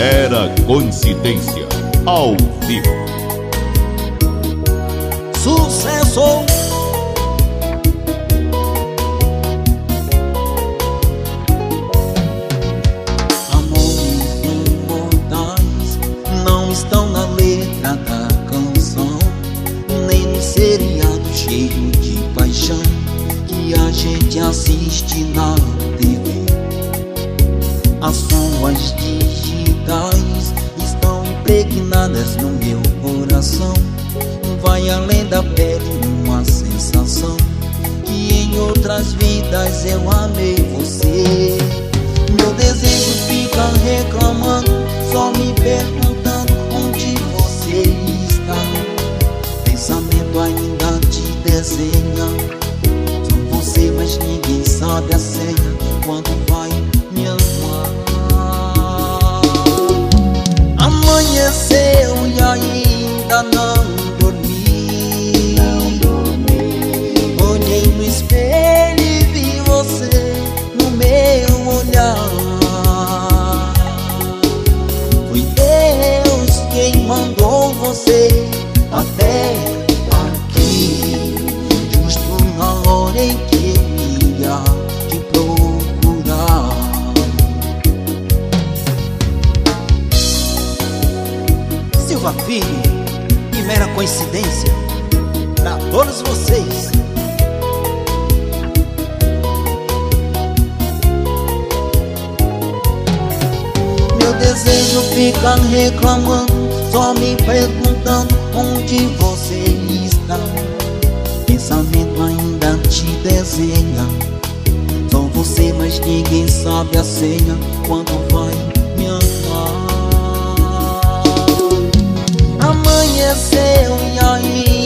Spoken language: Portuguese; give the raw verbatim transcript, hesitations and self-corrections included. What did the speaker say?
Mera coincidência, ao vivo. Sucesso! Amores imortais não estão na letra da canção, nem no seriado cheio de paixão que a gente assiste na T V. As suas digitais estão impregnadas no meu coração. Vai além da pele uma sensação que em outras vidas eu amei você. Meu desejo fica reclamando, só me perguntando onde você está. Pensamento ainda te desenha, só você, mas ninguém sabe a senha. Quando vai me amar? Amanheceu e ainda não dormi. Olhei no espelho e vi você no meu olhar. Foi Deus quem mandou você até aqui, justo na hora em que eu ia te procurar. Silva Filho, que mera coincidência pra todos vocês. Meu desejo fica reclamando, só me perguntando onde você está. Pensamento ainda te desenha, só você, mas ninguém sabe a senha. Quando vai me amar? Amanheceu e aí